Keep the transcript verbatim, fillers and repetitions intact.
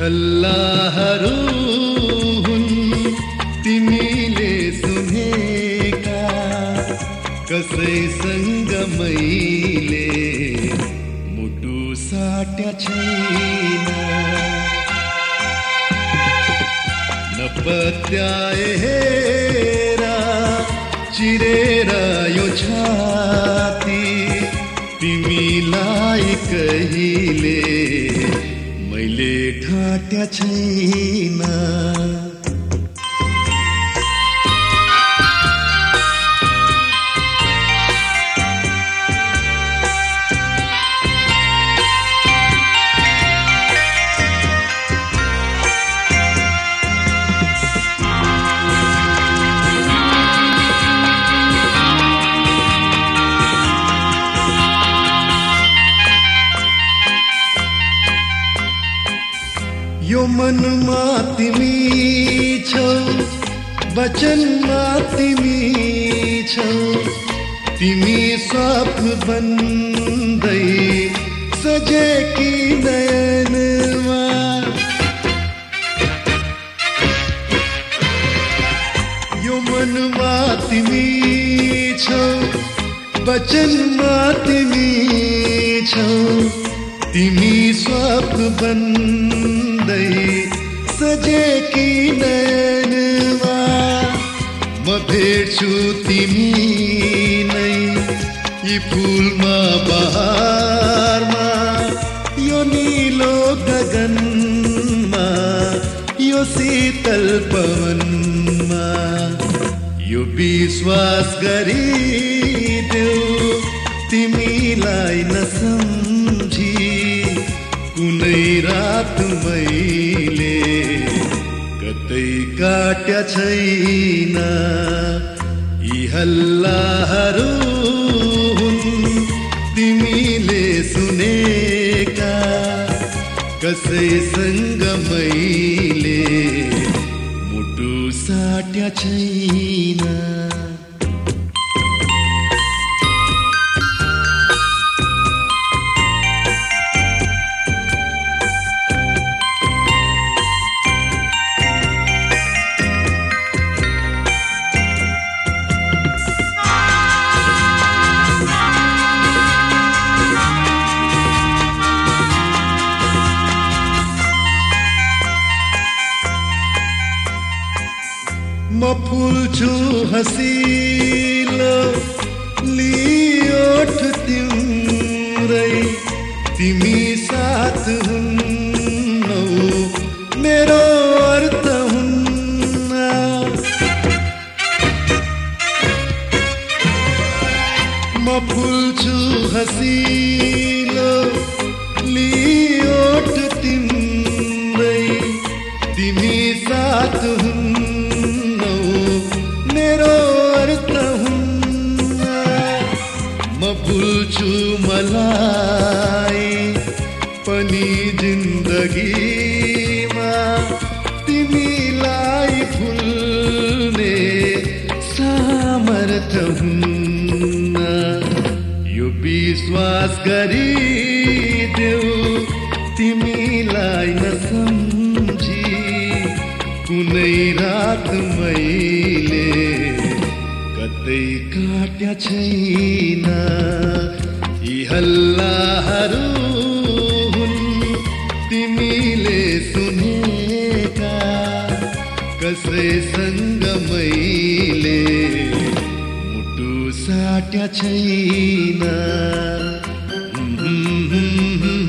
हल्लाहरू हुन् तिमीले सुनेका, कसैसँग मैले मुटु साट्या छैन। नपत्याए हेरा चिरेर यो छाती, तिमीलाई कहिले मैले ठाट्या छैन। यो मनमा तिमी छौ, वचनमा तिमी छौ, तिमी स्वप्न बन्दै सजेकी नयनमा। यो मनमा तिमी छौ, वचनमा तिमी छौ, तिमी स्वप्न बन्दै सजेकी नयनमा। म भेट्छु तिमी नै यी फुलमा बहारमा, यो निलो गगनमा, यो शीतल पवनमा। यो विश्वास गरिदेऊ तिमीलाई नसम्झी, कुनै रात मैले कतै काट्या छैन। यी हल्लाहरू हुन् तिमीले सुनेका, कसैसँग मैले मुटु साट्या छैन। म फुल्छु हँसिलो लियोठ तिम्रै, तिमी साथ हुन्नौ मेरो अर्थ हुन्न। म फुल्छु हँसिलो लियोठ तिम्रै, तिमी साथ हुन्नौ मेरो अर्थ हुन्न। म भुल्छु मलाई पनि जिन्दगीमा, तिमीलाई भुल्ने सामर्थ्य हुन्न। यो विश्वास गरिदेऊ तिमीलाई नसम्झी, कुनै रात मैले कतै काट्या छैन। यी हल्लाहरू हुन् तिमीले सुनेका, कसैसँग मैले मुटु साट्या छैन।